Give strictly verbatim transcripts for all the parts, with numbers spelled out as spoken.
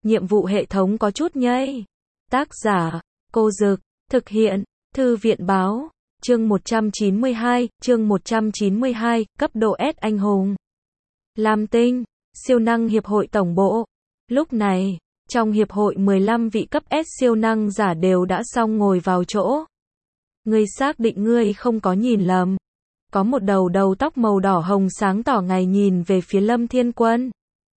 nhiệm vụ hệ thống có chút nhây. Tác giả, Cô Dực, thực hiện, Thư viện báo, chương một trăm chín mươi hai, chương một trăm chín mươi hai, cấp độ S anh hùng. Lam Tinh, siêu năng hiệp hội tổng bộ. Lúc này, trong hiệp hội mười lăm vị cấp S siêu năng giả đều đã xong ngồi vào chỗ. Ngươi xác định ngươi không có nhìn lầm. Có một đầu đầu tóc màu đỏ hồng sáng tỏ ngày nhìn về phía Lâm Thiên Quân.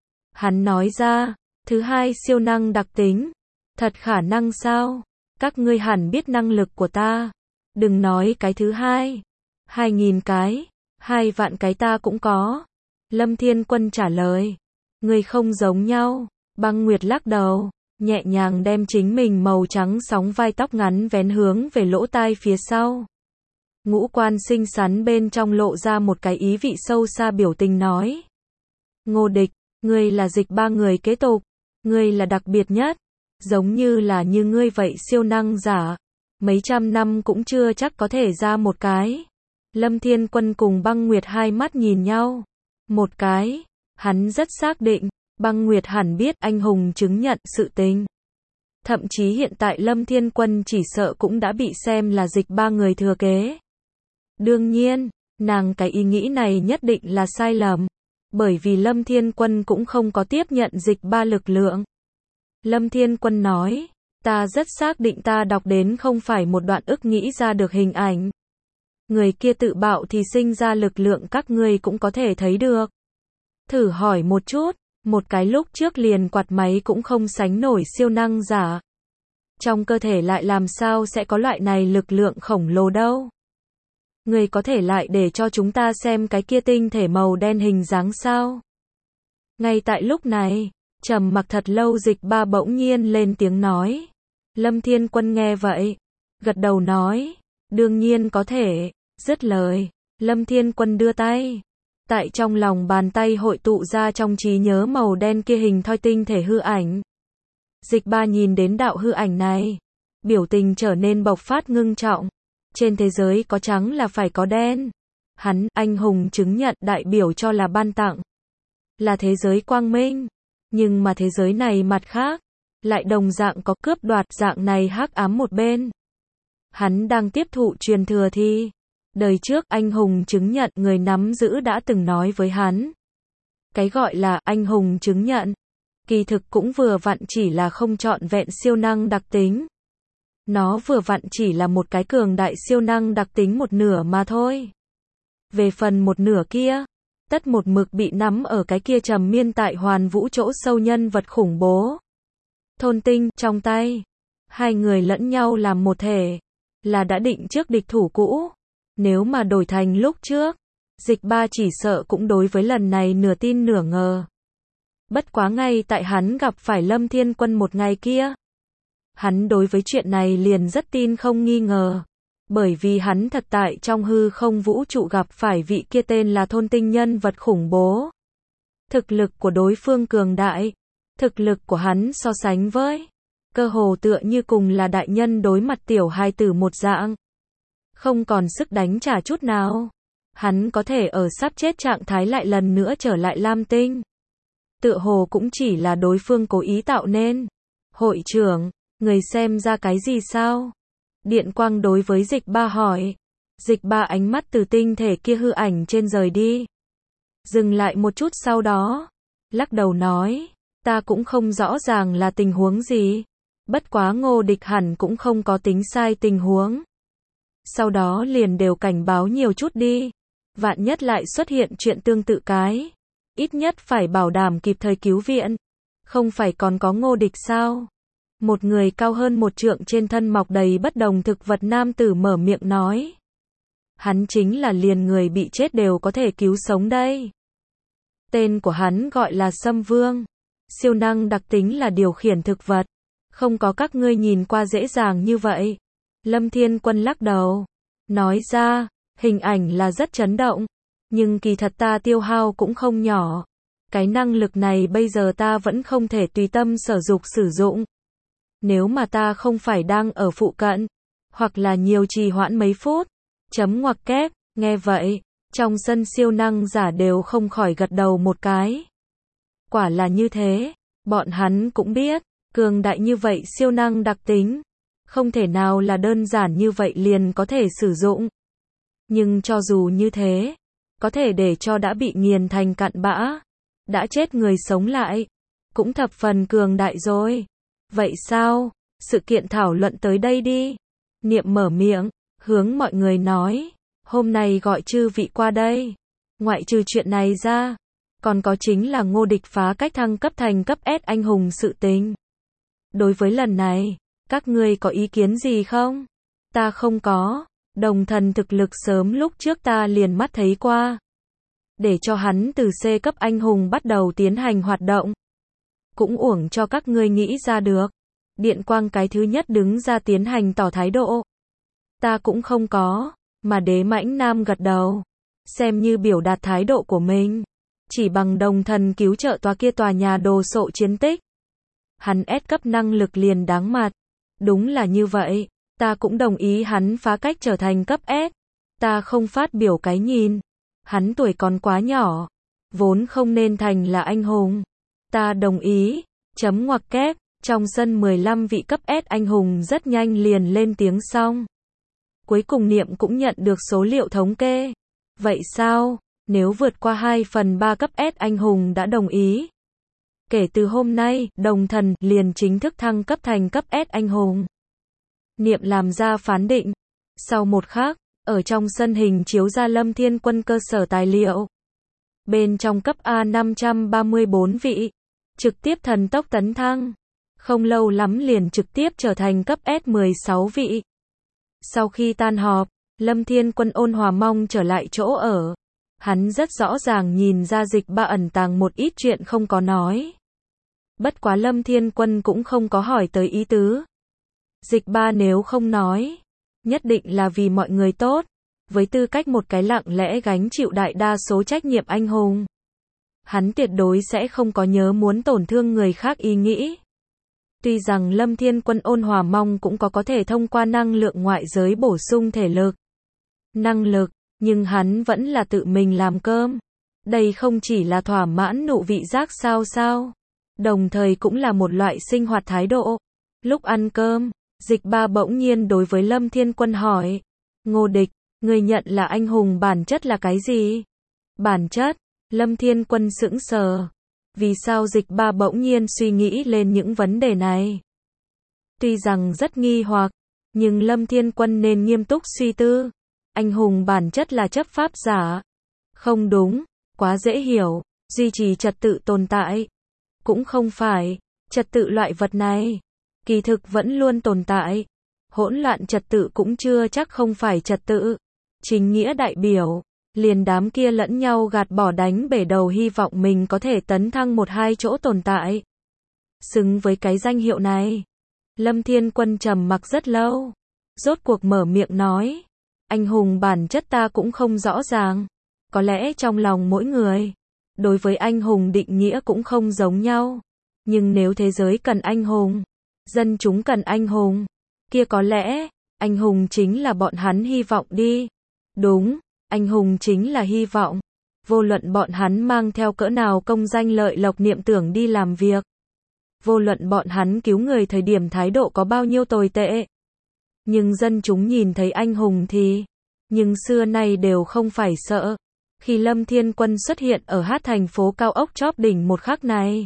Hắn nói ra, thứ hai siêu năng đặc tính. Thật khả năng sao? Các ngươi hẳn biết năng lực của ta. Đừng nói cái thứ hai. Hai nghìn cái, hai vạn cái ta cũng có. Lâm Thiên Quân trả lời. Ngươi không giống nhau. Băng Nguyệt lắc đầu, nhẹ nhàng đem chính mình màu trắng sóng vai tóc ngắn vén hướng về lỗ tai phía sau. Ngũ quan xinh xắn bên trong lộ ra một cái ý vị sâu xa biểu tình nói. Ngô Địch, ngươi là dịch ba người kế tục. Ngươi là đặc biệt nhất. Giống như là như ngươi vậy siêu năng giả. Mấy trăm năm cũng chưa chắc có thể ra một cái. Lâm Thiên Quân cùng Băng Nguyệt hai mắt nhìn nhau. Một cái, hắn rất xác định. Băng Nguyệt hẳn biết anh hùng chứng nhận sự tình. Thậm chí hiện tại Lâm Thiên Quân chỉ sợ cũng đã bị xem là dịch ba người thừa kế. Đương nhiên, nàng cái ý nghĩ này nhất định là sai lầm. Bởi vì Lâm Thiên Quân cũng không có tiếp nhận dịch ba lực lượng. Lâm Thiên Quân nói, ta rất xác định ta đọc đến không phải một đoạn ức nghĩ ra được hình ảnh. Người kia tự bạo thì sinh ra lực lượng các ngươi cũng có thể thấy được. Thử hỏi một chút. Một cái lúc trước liền quạt máy cũng không sánh nổi siêu năng giả. Trong cơ thể lại làm sao sẽ có loại này lực lượng khổng lồ đâu. Người có thể lại để cho chúng ta xem cái kia tinh thể màu đen hình dáng sao. Ngay tại lúc này, trầm mặc thật lâu dịch ba bỗng nhiên lên tiếng nói. Lâm Thiên Quân nghe vậy, gật đầu nói, đương nhiên có thể, dứt lời, Lâm Thiên Quân đưa tay. Tại trong lòng bàn tay hội tụ ra trong trí nhớ màu đen kia hình thoi tinh thể hư ảnh. Dịch ba nhìn đến đạo hư ảnh này. Biểu tình trở nên bộc phát ngưng trọng. Trên thế giới có trắng là phải có đen. Hắn, anh hùng chứng nhận đại biểu cho là ban tặng. Là thế giới quang minh. Nhưng mà thế giới này mặt khác. Lại đồng dạng có cướp đoạt dạng này hắc ám một bên. Hắn đang tiếp thụ truyền thừa thi. Đời trước anh hùng chứng nhận người nắm giữ đã từng nói với hắn. Cái gọi là anh hùng chứng nhận, kỳ thực cũng vừa vặn chỉ là không trọn vẹn siêu năng đặc tính. Nó vừa vặn chỉ là một cái cường đại siêu năng đặc tính một nửa mà thôi. Về phần một nửa kia, tất một mực bị nắm ở cái kia trầm miên tại hoàn vũ chỗ sâu nhân vật khủng bố. Thôn Tinh trong tay, hai người lẫn nhau làm một thể, là đã định trước địch thủ cũ. Nếu mà đổi thành lúc trước, dịch ba chỉ sợ cũng đối với lần này nửa tin nửa ngờ. Bất quá ngay tại hắn gặp phải Lâm Thiên Quân một ngày kia. Hắn đối với chuyện này liền rất tin không nghi ngờ. Bởi vì hắn thật tại trong hư không vũ trụ gặp phải vị kia tên là Thôn Tinh nhân vật khủng bố. Thực lực của đối phương cường đại. Thực lực của hắn so sánh với. Cơ hồ tựa như cùng là đại nhân đối mặt tiểu hài tử một dạng. Không còn sức đánh trả chút nào. Hắn có thể ở sắp chết trạng thái lại lần nữa trở lại Lam Tinh. Tựa hồ cũng chỉ là đối phương cố ý tạo nên. Hội trưởng, người xem ra cái gì sao? Điện quang đối với dịch ba hỏi. Dịch ba ánh mắt từ tinh thể kia hư ảnh trên rời đi. Dừng lại một chút sau đó. Lắc đầu nói. Ta cũng không rõ ràng là tình huống gì. Bất quá Ngô Địch hẳn cũng không có tính sai tình huống. Sau đó liền đều cảnh báo nhiều chút đi. Vạn nhất lại xuất hiện chuyện tương tự cái. Ít nhất phải bảo đảm kịp thời cứu viện. Không phải còn có Ngô Địch sao? Một người cao hơn một trượng trên thân mọc đầy bất đồng thực vật nam tử mở miệng nói. Hắn chính là liền người bị chết đều có thể cứu sống đây. Tên của hắn gọi là Sâm Vương. Siêu năng đặc tính là điều khiển thực vật. Không có các ngươi nhìn qua dễ dàng như vậy. Lâm Thiên Quân lắc đầu. Nói ra, hình ảnh là rất chấn động. Nhưng kỳ thật ta tiêu hao cũng không nhỏ. Cái năng lực này bây giờ ta vẫn không thể tùy tâm sở dục sử dụng. Nếu mà ta không phải đang ở phụ cận. Hoặc là nhiều trì hoãn mấy phút. Chấm ngoặc kép, nghe vậy. Trong sân siêu năng giả đều không khỏi gật đầu một cái. Quả là như thế. Bọn hắn cũng biết, cường đại như vậy siêu năng đặc tính, không thể nào là đơn giản như vậy liền có thể sử dụng. Nhưng cho dù như thế, có thể để cho đã bị nghiền thành cặn bã, đã chết người sống lại, cũng thập phần cường đại rồi. Vậy sao? Sự kiện thảo luận tới đây đi. Niệm mở miệng, hướng mọi người nói, hôm nay gọi chư vị qua đây. Ngoại trừ chuyện này ra, còn có chính là Ngô Địch phá cách thăng cấp thành cấp S anh hùng sự tình. Đối với lần này, các ngươi có ý kiến gì không? Ta không có, Đồng Thần thực lực sớm lúc trước ta liền mắt thấy qua. Để cho hắn từ C cấp anh hùng bắt đầu tiến hành hoạt động. Cũng uổng cho các ngươi nghĩ ra được. Điện Quang cái thứ nhất đứng ra tiến hành tỏ thái độ. Ta cũng không có, mà Đế Mãnh Nam gật đầu. Xem như biểu đạt thái độ của mình. Chỉ bằng Đồng Thần cứu trợ tòa kia tòa nhà đồ sộ chiến tích. Hắn S cấp năng lực liền đáng mặt. Đúng là như vậy, ta cũng đồng ý hắn phá cách trở thành cấp S. Ta không phát biểu cái nhìn. Hắn tuổi còn quá nhỏ, vốn không nên thành là anh hùng. Ta đồng ý, chấm ngoặc kép, trong sân mười lăm vị cấp S anh hùng rất nhanh liền lên tiếng xong. Cuối cùng Niệm cũng nhận được số liệu thống kê. Vậy sao, nếu vượt qua hai phần ba cấp S anh hùng đã đồng ý. Kể từ hôm nay, Đồng Thần liền chính thức thăng cấp thành cấp S anh hùng. Niệm làm ra phán định. Sau một khắc, ở trong sân hình chiếu ra Lâm Thiên Quân cơ sở tài liệu. Bên trong cấp A năm trăm ba mươi bốn vị, trực tiếp thần tốc tấn thăng. Không lâu lắm liền trực tiếp trở thành cấp S mười sáu vị. Sau khi tan họp, Lâm Thiên Quân ôn hòa mong trở lại chỗ ở. Hắn rất rõ ràng nhìn ra Dịch Ba ẩn tàng một ít chuyện không có nói. Bất quá Lâm Thiên Quân cũng không có hỏi tới ý tứ. Dịch Ba nếu không nói, nhất định là vì mọi người tốt, với tư cách một cái lặng lẽ gánh chịu đại đa số trách nhiệm anh hùng. Hắn tuyệt đối sẽ không có nhớ muốn tổn thương người khác ý nghĩ. Tuy rằng Lâm Thiên Quân ôn hòa mong cũng có có thể thông qua năng lượng ngoại giới bổ sung thể lực, năng lực, nhưng hắn vẫn là tự mình làm cơm. Đây không chỉ là thỏa mãn nụ vị giác sao sao, đồng thời cũng là một loại sinh hoạt thái độ. Lúc ăn cơm, Dịch Ba bỗng nhiên đối với Lâm Thiên Quân hỏi, Ngô Địch, người nhận là anh hùng bản chất là cái gì? Bản chất, Lâm Thiên Quân sững sờ. Vì sao Dịch Ba bỗng nhiên suy nghĩ lên những vấn đề này? Tuy rằng rất nghi hoặc, nhưng Lâm Thiên Quân nên nghiêm túc suy tư. Anh hùng bản chất là chấp pháp giả. Không đúng, quá dễ hiểu, duy trì trật tự tồn tại. Cũng không phải, trật tự loại vật này, kỳ thực vẫn luôn tồn tại. Hỗn loạn trật tự cũng chưa chắc không phải trật tự. Chính nghĩa đại biểu, liền đám kia lẫn nhau gạt bỏ đánh bể đầu hy vọng mình có thể tấn thăng một hai chỗ tồn tại. Xứng với cái danh hiệu này. Lâm Thiên Quân trầm mặc rất lâu. Rốt cuộc mở miệng nói. Anh hùng bản chất ta cũng không rõ ràng. Có lẽ trong lòng mỗi người, đối với anh hùng định nghĩa cũng không giống nhau. Nhưng nếu thế giới cần anh hùng, dân chúng cần anh hùng, kia có lẽ, anh hùng chính là bọn hắn hy vọng đi. Đúng, anh hùng chính là hy vọng. Vô luận bọn hắn mang theo cỡ nào công danh lợi lộc niệm tưởng đi làm việc. Vô luận bọn hắn cứu người thời điểm thái độ có bao nhiêu tồi tệ. Nhưng dân chúng nhìn thấy anh hùng thì, nhưng xưa nay đều không phải sợ. Khi Lâm Thiên Quân xuất hiện ở hát thành phố cao ốc chóp đỉnh một khắc này,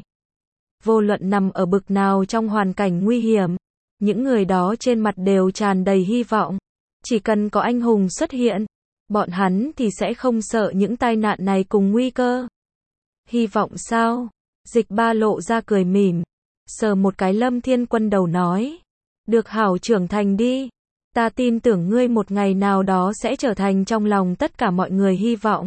vô luận nằm ở bực nào trong hoàn cảnh nguy hiểm, những người đó trên mặt đều tràn đầy hy vọng. Chỉ cần có anh hùng xuất hiện, bọn hắn thì sẽ không sợ những tai nạn này cùng nguy cơ. Hy vọng sao? Dịch Ba lộ ra cười mỉm, sờ một cái Lâm Thiên Quân đầu nói. Được hảo trưởng thành đi. Ta tin tưởng ngươi một ngày nào đó sẽ trở thành trong lòng tất cả mọi người hy vọng.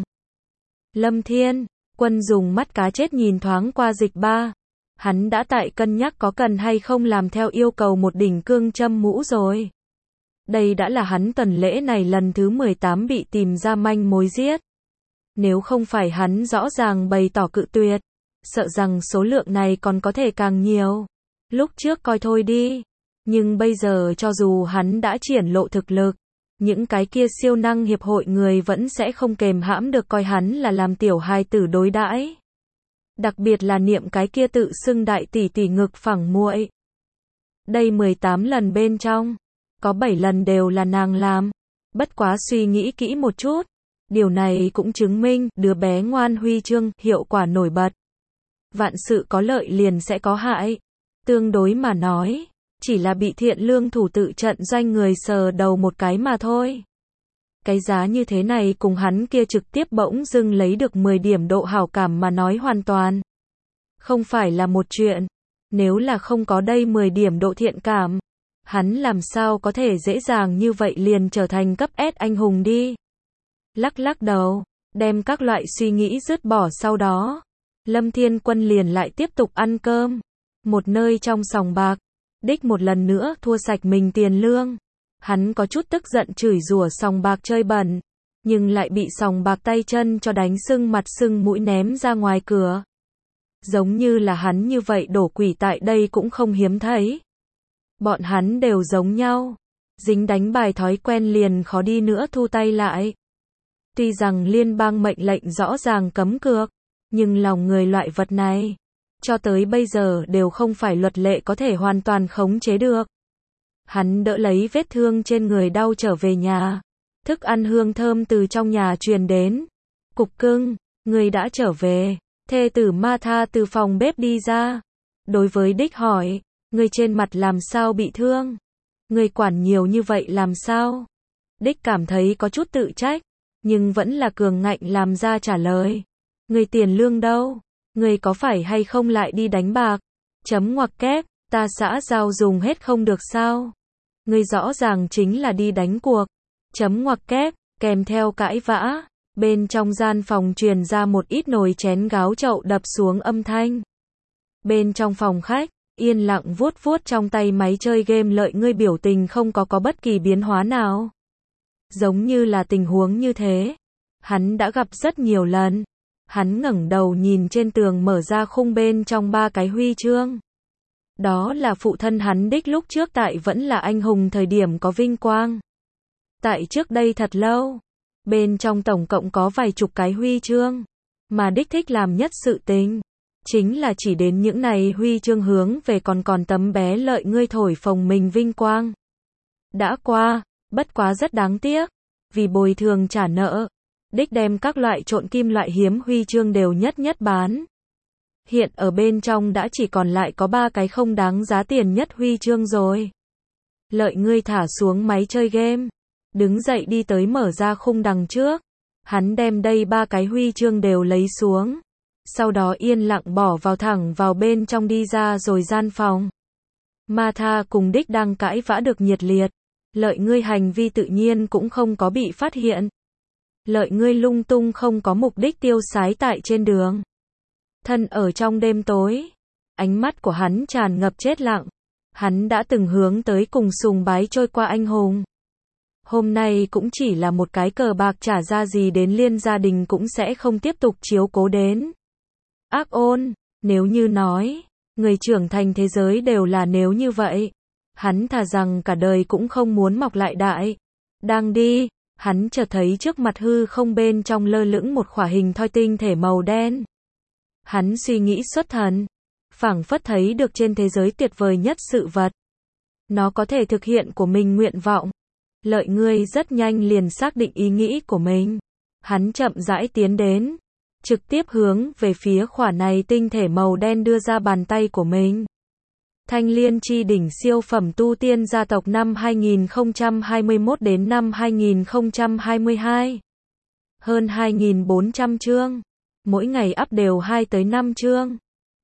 Lâm Thiên Quân dùng mắt cá chết nhìn thoáng qua Dịch Ba. Hắn đã tại cân nhắc có cần hay không làm theo yêu cầu một đỉnh cương châm mũ rồi. Đây đã là hắn tuần lễ này lần thứ mười tám bị tìm ra manh mối giết. Nếu không phải hắn rõ ràng bày tỏ cự tuyệt, sợ rằng số lượng này còn có thể càng nhiều. Lúc trước coi thôi đi. Nhưng bây giờ cho dù hắn đã triển lộ thực lực, những cái kia siêu năng hiệp hội người vẫn sẽ không kềm hãm được coi hắn là làm tiểu hài tử đối đãi. Đặc biệt là niệm cái kia tự xưng đại tỷ tỷ ngực phẳng muội. Đây mười tám lần bên trong, có bảy lần đều là nàng làm. Bất quá suy nghĩ kỹ một chút, điều này cũng chứng minh đứa bé ngoan huy chương hiệu quả nổi bật. Vạn sự có lợi liền sẽ có hại. Tương đối mà nói, chỉ là bị thiện lương thủ tự trận doanh người sờ đầu một cái mà thôi. Cái giá như thế này cùng hắn kia trực tiếp bỗng dưng lấy được mười điểm độ hảo cảm mà nói hoàn toàn không phải là một chuyện. Nếu là không có đây mười điểm độ thiện cảm, hắn làm sao có thể dễ dàng như vậy liền trở thành cấp S anh hùng đi. Lắc lắc đầu, đem các loại suy nghĩ dứt bỏ sau đó, Lâm Thiên Quân liền lại tiếp tục ăn cơm. Một nơi trong sòng bạc, Đích một lần nữa thua sạch mình tiền lương. Hắn có chút tức giận chửi rủa sòng bạc chơi bẩn, nhưng lại bị sòng bạc tay chân cho đánh sưng mặt sưng mũi ném ra ngoài cửa. Giống như là hắn như vậy đổ quỷ tại đây cũng không hiếm thấy. Bọn hắn đều giống nhau, dính đánh bài thói quen liền khó đi nữa thu tay lại. Tuy rằng liên bang mệnh lệnh rõ ràng cấm cược, nhưng lòng người loại vật này, cho tới bây giờ đều không phải luật lệ có thể hoàn toàn khống chế được. Hắn đỡ lấy vết thương trên người đau trở về nhà. Thức ăn hương thơm từ trong nhà truyền đến. Cục cưng, người đã trở về. Thê tử Martha từ phòng bếp đi ra. Đối với Đích hỏi, người trên mặt làm sao bị thương? Người quản nhiều như vậy làm sao? Đích cảm thấy có chút tự trách, nhưng vẫn là cường ngạnh làm ra trả lời. Người tiền lương đâu? Người có phải hay không lại đi đánh bạc? Chấm ngoặc kép, ta xã giao dùng hết không được sao? Người rõ ràng chính là đi đánh cuộc. Chấm ngoặc kép, kèm theo cãi vã. Bên trong gian phòng truyền ra một ít nồi chén gáo chậu đập xuống âm thanh. Bên trong phòng khách, yên lặng vuốt vuốt trong tay máy chơi game lợi ngươi biểu tình không có có bất kỳ biến hóa nào. Giống như là tình huống như thế, hắn đã gặp rất nhiều lần. Hắn ngẩng đầu nhìn trên tường mở ra khung bên trong ba cái huy chương. Đó là phụ thân hắn Đích lúc trước tại vẫn là anh hùng thời điểm có vinh quang. Tại trước đây thật lâu, bên trong tổng cộng có vài chục cái huy chương, mà Đích thích làm nhất sự tình, chính là chỉ đến những này huy chương hướng về còn còn tấm bé lợi ngươi thổi phồng mình vinh quang. Đã qua, bất quá rất đáng tiếc, vì bồi thường trả nợ, Đích đem các loại trộn kim loại hiếm huy chương đều nhất nhất bán. Hiện ở bên trong đã chỉ còn lại có ba cái không đáng giá tiền nhất huy chương rồi. Lợi ngươi thả xuống máy chơi game, đứng dậy đi tới mở ra khung đằng trước. Hắn đem đây ba cái huy chương đều lấy xuống. Sau đó yên lặng bỏ vào thẳng vào bên trong đi ra rồi gian phòng. Martha cùng Đích đang cãi vã được nhiệt liệt. Lợi ngươi hành vi tự nhiên cũng không có bị phát hiện. Lợi ngươi lung tung không có mục đích tiêu sái tại trên đường. Thân ở trong đêm tối, ánh mắt của hắn tràn ngập chết lặng. Hắn đã từng hướng tới cùng sùng bái trôi qua anh hùng. Hôm nay cũng chỉ là một cái cờ bạc trả ra gì đến liên gia đình cũng sẽ không tiếp tục chiếu cố đến. Ác ôn, nếu như nói, người trưởng thành thế giới đều là nếu như vậy. Hắn thà rằng cả đời cũng không muốn mọc lại đại. Đang đi, hắn chợt thấy trước mặt hư không bên trong lơ lửng một khỏa hình thoi tinh thể màu đen. Hắn suy nghĩ xuất thần, phảng phất thấy được trên thế giới tuyệt vời nhất sự vật. Nó có thể thực hiện của mình nguyện vọng. Lợi ngươi rất nhanh liền xác định ý nghĩ của mình. Hắn chậm rãi tiến đến, trực tiếp hướng về phía khỏa này tinh thể màu đen đưa ra bàn tay của mình. Thanh Liên chi đỉnh siêu phẩm tu tiên gia tộc năm hai nghìn không trăm hai mươi mốt đến năm hai nghìn không trăm hai mươi hai. Hơn hai nghìn bốn trăm chương. Mỗi ngày up đều hai tới năm chương.